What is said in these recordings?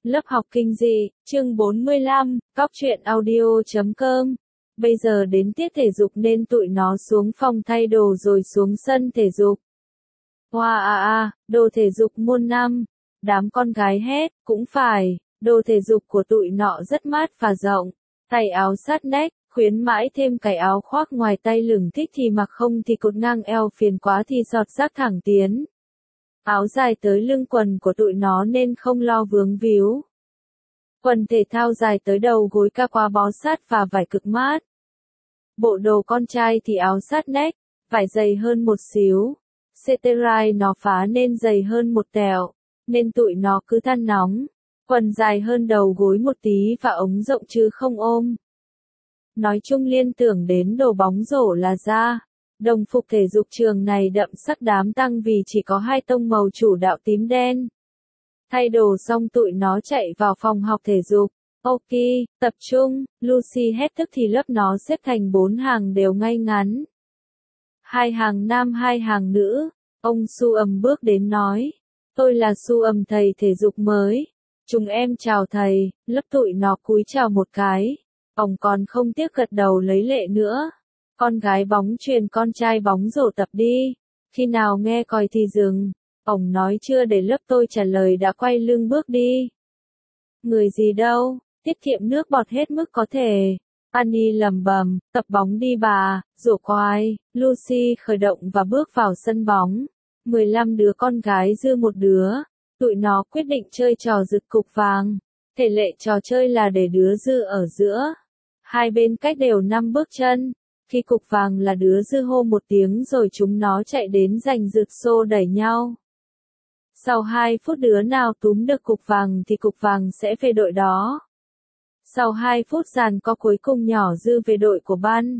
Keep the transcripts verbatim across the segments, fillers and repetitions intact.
Lớp học kinh dị, chương bốn mươi lăm, góc truyện audio chấm com. Bây giờ đến tiết thể dục nên tụi nó xuống phòng thay đồ rồi xuống sân thể dục. Hoa à à, đồ thể dục môn năm. Đám con gái hét, cũng phải, đồ thể dục của tụi nọ rất mát và rộng. Tay áo sát nách, khuyến mãi thêm cái áo khoác ngoài tay lửng thích thì mặc không thì cột ngang eo phiền quá thì giọt rác thẳng tiến. Áo dài tới lưng quần của tụi nó nên không lo vướng víu. Quần thể thao dài tới đầu gối ca quá bó sát và vải cực mát. Bộ đồ con trai thì áo sát nách, vải dày hơn một xíu. Ceterai nó phá nên dày hơn một tẹo, nên tụi nó cứ than nóng. Quần dài hơn đầu gối một tí và ống rộng chứ không ôm. Nói chung liên tưởng đến đồ bóng rổ là ra. Đồng phục thể dục trường này đậm sắc đám tăng vì chỉ có hai tông màu chủ đạo tím đen. Thay đồ xong tụi nó chạy vào phòng học thể dục. Ok, tập trung, Lucy hét tức thì lớp nó xếp thành bốn hàng đều ngay ngắn. Hai hàng nam hai hàng nữ, ông Su ầm bước đến nói. Tôi là Su ầm thầy thể dục mới. Chúng em chào thầy, lớp tụi nó cúi chào một cái. Ông còn không tiếc gật đầu lấy lệ nữa. Con gái bóng chuyền con trai bóng rổ tập đi. Khi nào nghe còi thì dừng. Ông nói chưa để lớp tôi trả lời đã quay lưng bước đi. Người gì đâu, tiết kiệm nước bọt hết mức có thể. Annie lầm bầm, tập bóng đi bà, rổ quai. Lucy khởi động và bước vào sân bóng. mười lăm đứa con gái dư một đứa. Tụi nó quyết định chơi trò giật cục vàng. Thể lệ trò chơi là để đứa dư ở giữa. Hai bên cách đều năm bước chân. Khi cục vàng là đứa dư hô một tiếng rồi chúng nó chạy đến giành giật xô đẩy nhau. Sau hai phút đứa nào túm được cục vàng thì cục vàng sẽ về đội đó. Sau hai phút giằng co cuối cùng nhỏ dư về đội của ban.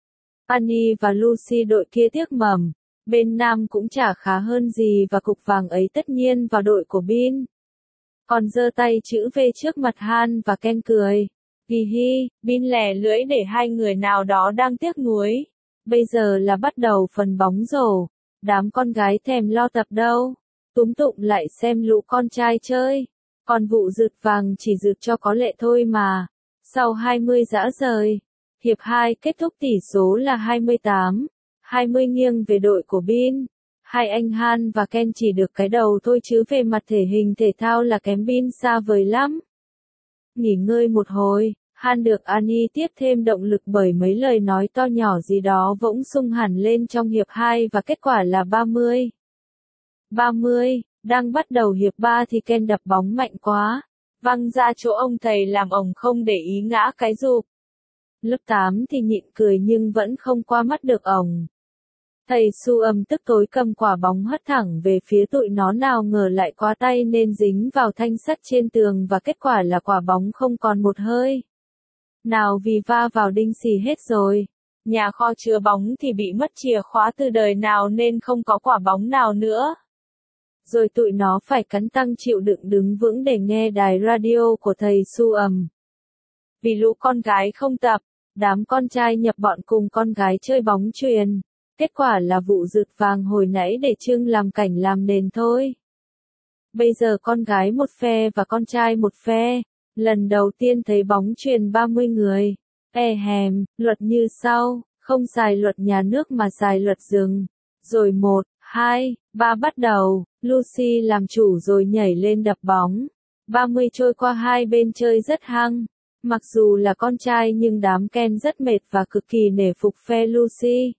Annie và Lucy đội kia tiếc mầm. Bên nam cũng chả khá hơn gì và cục vàng ấy tất nhiên vào đội của Bin. Còn giơ tay chữ V trước mặt Han và Ken cười. Hi hi, Bin lẻ lưỡi để hai người nào đó đang tiếc nuối. Bây giờ là bắt đầu phần bóng rổ. Đám con gái thèm lo tập đâu. Túm tụm lại xem lũ con trai chơi. Còn vụ rượt vàng chỉ rượt cho có lệ thôi mà. Sau hai mươi dã rời. Hiệp hai kết thúc tỷ số là hai mươi tám. hai mươi nghiêng về đội của Bin. Hai anh Han và Ken chỉ được cái đầu thôi chứ về mặt thể hình thể thao là kém Bin xa vời lắm. Nghỉ ngơi một hồi, Han được Annie tiếp thêm động lực bởi mấy lời nói to nhỏ gì đó bỗng sung hẳn lên trong hiệp hai và kết quả là ba mươi. ba mươi, đang bắt đầu hiệp ba thì Ken đập bóng mạnh quá, văng ra chỗ ông thầy làm ổng không để ý ngã cái rụp. Lớp tám thì nhịn cười nhưng vẫn không qua mắt được ổng. Thầy Su ầm tức tối cầm quả bóng hất thẳng về phía tụi nó nào ngờ lại quá tay nên dính vào thanh sắt trên tường và kết quả là quả bóng không còn một hơi. Nào vì va vào đinh xì hết rồi. Nhà kho chứa bóng thì bị mất chìa khóa từ đời nào nên không có quả bóng nào nữa. Rồi tụi nó phải cắn răng chịu đựng đứng vững để nghe đài radio của thầy Su ầm. Vì lũ con gái không tập, đám con trai nhập bọn cùng con gái chơi bóng chuyền. Kết quả là vụ rượt vàng hồi nãy để trưng làm cảnh làm nền thôi. Bây giờ con gái một phe và con trai một phe. Lần đầu tiên thấy bóng chuyền ba mươi người. E hèm, luật như sau, không xài luật nhà nước mà xài luật rừng. Rồi một, hai, ba bắt đầu, Lucy làm chủ rồi nhảy lên đập bóng. ba mươi trôi qua hai bên chơi rất hăng. Mặc dù là con trai nhưng đám Ken rất mệt và cực kỳ nể phục phe Lucy.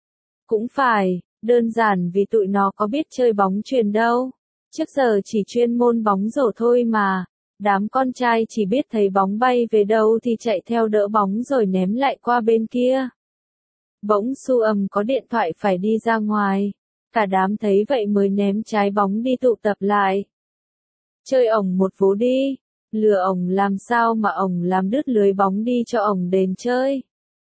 Cũng phải, đơn giản vì tụi nó có biết chơi bóng chuyền đâu. Trước giờ chỉ chuyên môn bóng rổ thôi mà. Đám con trai chỉ biết thấy bóng bay về đâu thì chạy theo đỡ bóng rồi ném lại qua bên kia. Bỗng Su ầm có điện thoại phải đi ra ngoài. Cả đám thấy vậy mới ném trái bóng đi tụ tập lại. Chơi ổng một vố đi. Lừa ổng làm sao mà ổng làm đứt lưới bóng đi cho ổng đền chơi.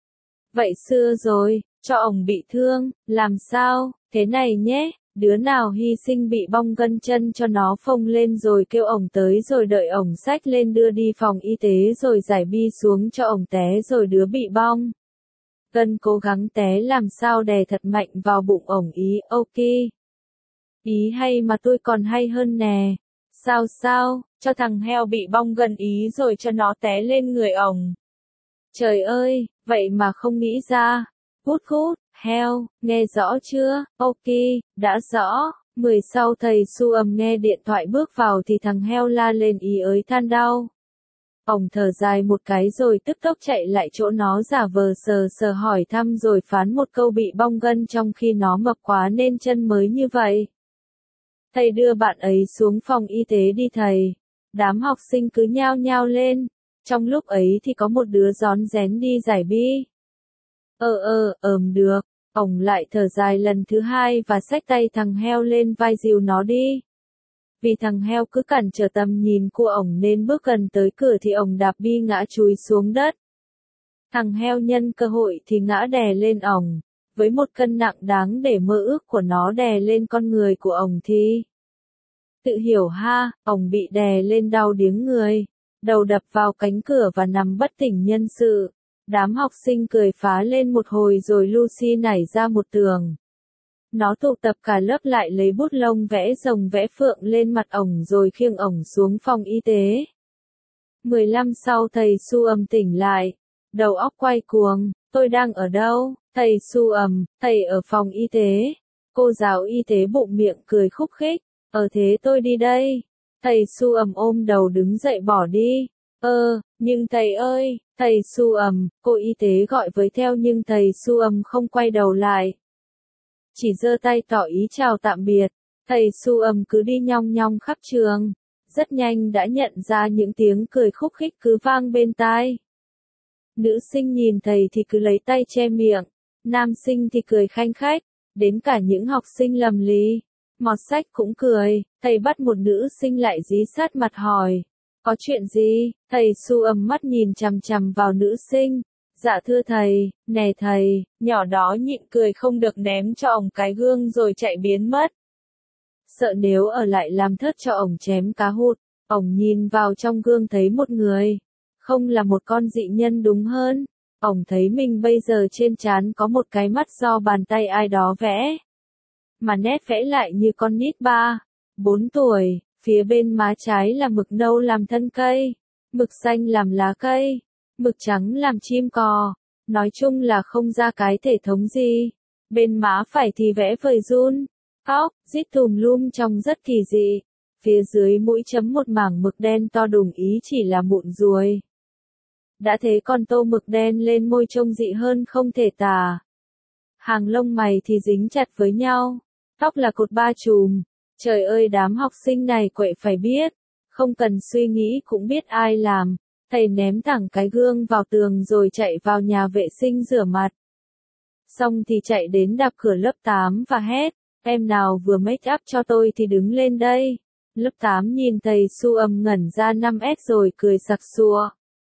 Vậy xưa rồi, cho ổng bị thương, làm sao, thế này nhé. Đứa nào hy sinh bị bong gân chân cho nó phông lên rồi kêu ổng tới rồi đợi ổng xách lên đưa đi phòng y tế rồi giải bi xuống cho ổng té rồi đứa bị bong gân cố gắng té làm sao đè thật mạnh vào bụng ổng ý. Ok. Ý hay mà tôi còn hay hơn nè. Sao sao, cho thằng heo bị bong gân ý rồi cho nó té lên người ổng. Trời ơi, vậy mà không nghĩ ra. Hút hút, heo, nghe rõ chưa? Ok, đã rõ. Mười sau thầy Su ầm nghe điện thoại bước vào thì thằng heo la lên ý ới than đau. Ổng thở dài một cái rồi tức tốc chạy lại chỗ nó giả vờ sờ sờ hỏi thăm rồi phán một câu bị bong gân trong khi nó mập quá nên chân mới như vậy. Thầy đưa bạn ấy xuống phòng y tế đi thầy. Đám học sinh cứ nhao nhao lên. Trong lúc ấy thì có một đứa rón rén đi giải bi. Ờ ờ, ờm được. Ổng lại thở dài lần thứ hai và xách tay thằng heo lên vai dìu nó đi. Vì thằng heo cứ cản trở tầm nhìn của ổng nên bước gần tới cửa thì ổng đạp bi ngã chúi xuống đất. Thằng heo nhân cơ hội thì ngã đè lên ổng. Với một cân nặng đáng để mơ ước của nó đè lên con người của ổng thì... Tự hiểu ha, ổng bị đè lên đau điếng người. Đầu đập vào cánh cửa và nằm bất tỉnh nhân sự. Đám học sinh cười phá lên một hồi rồi Lucy nảy ra một tường. Nó tụ tập cả lớp lại lấy bút lông vẽ rồng vẽ phượng lên mặt ổng rồi khiêng ổng xuống phòng y tế. Mười lăm sau thầy Su ầm tỉnh lại. Đầu óc quay cuồng, tôi đang ở đâu? Thầy Su ầm, thầy ở phòng y tế. Cô giáo y tế bụng miệng cười khúc khích. Ờ thế tôi đi đây. Thầy Su ầm ôm đầu đứng dậy bỏ đi. Ơ, nhưng thầy ơi, thầy Su ầm, cô y tế gọi với theo nhưng thầy Su ầm không quay đầu lại. Chỉ giơ tay tỏ ý chào tạm biệt, thầy Su ầm cứ đi nhong nhong khắp trường. Rất nhanh đã nhận ra những tiếng cười khúc khích cứ vang bên tai. Nữ sinh nhìn thầy thì cứ lấy tay che miệng, nam sinh thì cười khanh khách, đến cả những học sinh lầm lì. Mọt sách cũng cười, thầy bắt một nữ sinh lại dí sát mặt hỏi. Có chuyện gì? Thầy Su ầm mắt nhìn chằm chằm vào nữ sinh. Dạ thưa thầy, nè thầy, nhỏ đó nhịn cười không được ném cho ổng cái gương rồi chạy biến mất. Sợ nếu ở lại làm thớt cho ổng chém cá hụt, ổng nhìn vào trong gương thấy một người. Không là một con dị nhân đúng hơn. Ổng thấy mình bây giờ trên trán có một cái mắt do bàn tay ai đó vẽ. Mà nét vẽ lại như con nít ba, bốn tuổi, phía bên má trái là mực nâu làm thân cây, mực xanh làm lá cây, mực trắng làm chim cò, nói chung là không ra cái thể thống gì. Bên má phải thì vẽ vời run, óc, rít tùm lum trông rất kỳ dị. Phía dưới mũi chấm một mảng mực đen to đùng ý chỉ là mụn ruồi. Đã thế còn tô mực đen lên môi trông dị hơn không thể tả. Hàng lông mày thì dính chặt với nhau. Tóc là cột ba chùm. Trời ơi đám học sinh này quậy phải biết. Không cần suy nghĩ cũng biết ai làm. Thầy ném thẳng cái gương vào tường rồi chạy vào nhà vệ sinh rửa mặt. Xong thì chạy đến đạp cửa lớp tám và hét. Em nào vừa make up cho tôi thì đứng lên đây. Lớp tám nhìn thầy Su ầm ngẩn ra năm S rồi cười sặc sụa.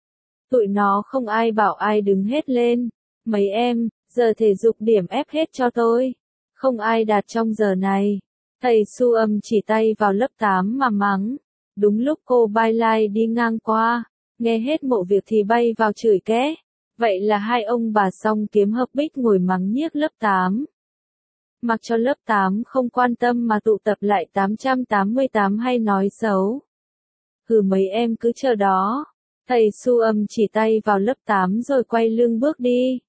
Tụi nó không ai bảo ai đứng hết lên. Mấy em, giờ thể dục điểm ép hết cho tôi. Không ai đạt trong giờ này. Thầy Su ầm chỉ tay vào lớp tám mà mắng. Đúng lúc cô Bai Lai đi ngang qua, nghe hết mộ việc thì bay vào chửi ké. Vậy là hai ông bà song kiếm hợp bích ngồi mắng nhiếc lớp tám. Mặc cho lớp tám không quan tâm mà tụ tập lại tám trăm tám mươi tám hay nói xấu. Hừ mấy em cứ chờ đó. Thầy Su ầm chỉ tay vào lớp tám rồi quay lưng bước đi.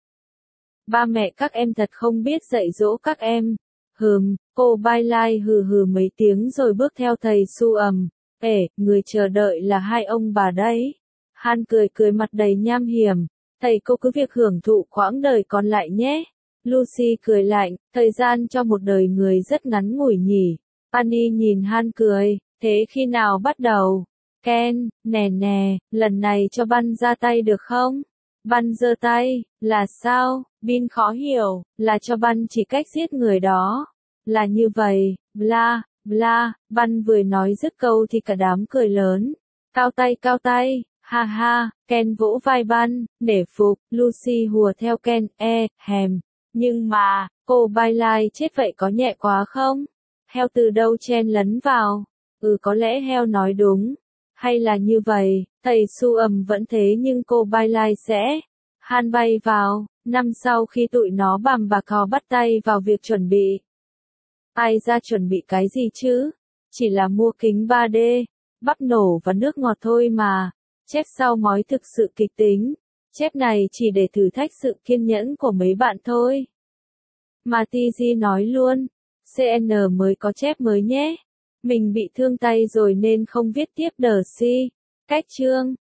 Ba mẹ các em thật không biết dạy dỗ các em. Hừm, cô Bai Lai hừ hừ mấy tiếng rồi bước theo thầy Su ầm. Ê, người chờ đợi là hai ông bà đấy. Han cười cười mặt đầy nham hiểm. Thầy cô cứ việc hưởng thụ quãng đời còn lại nhé. Lucy cười lạnh, thời gian cho một đời người rất ngắn ngủi nhỉ. Annie nhìn Han cười, thế khi nào bắt đầu? Ken, nè nè, lần này cho Bun ra tay được không? Bun giơ tay, là sao? Bin khó hiểu, là cho Bun chỉ cách giết người đó. Là như vậy, bla, bla, Bun vừa nói dứt câu thì cả đám cười lớn. Cao tay cao tay, ha ha, Ken vỗ vai Bun, nể phục, Lucy hùa theo Ken, e, hèm. Nhưng mà, cô Bai Lai chết vậy có nhẹ quá không? Heo từ đâu chen lấn vào? Ừ có lẽ heo nói đúng. Hay là như vậy, thầy Su ầm vẫn thế nhưng cô Bai Lai sẽ. Han bay vào, năm sau khi tụi nó bằm bạc hò bắt tay vào việc chuẩn bị. Ai ra chuẩn bị cái gì chứ? Chỉ là mua kính ba D. bắp nổ và nước ngọt thôi mà. Chép sau mói thực sự kịch tính. Chép này chỉ để thử thách sự kiên nhẫn của mấy bạn thôi. Mà tê giê nói luôn. xê en mới có chép mới nhé. Mình bị thương tay rồi nên không viết tiếp đờ si. Cách chương.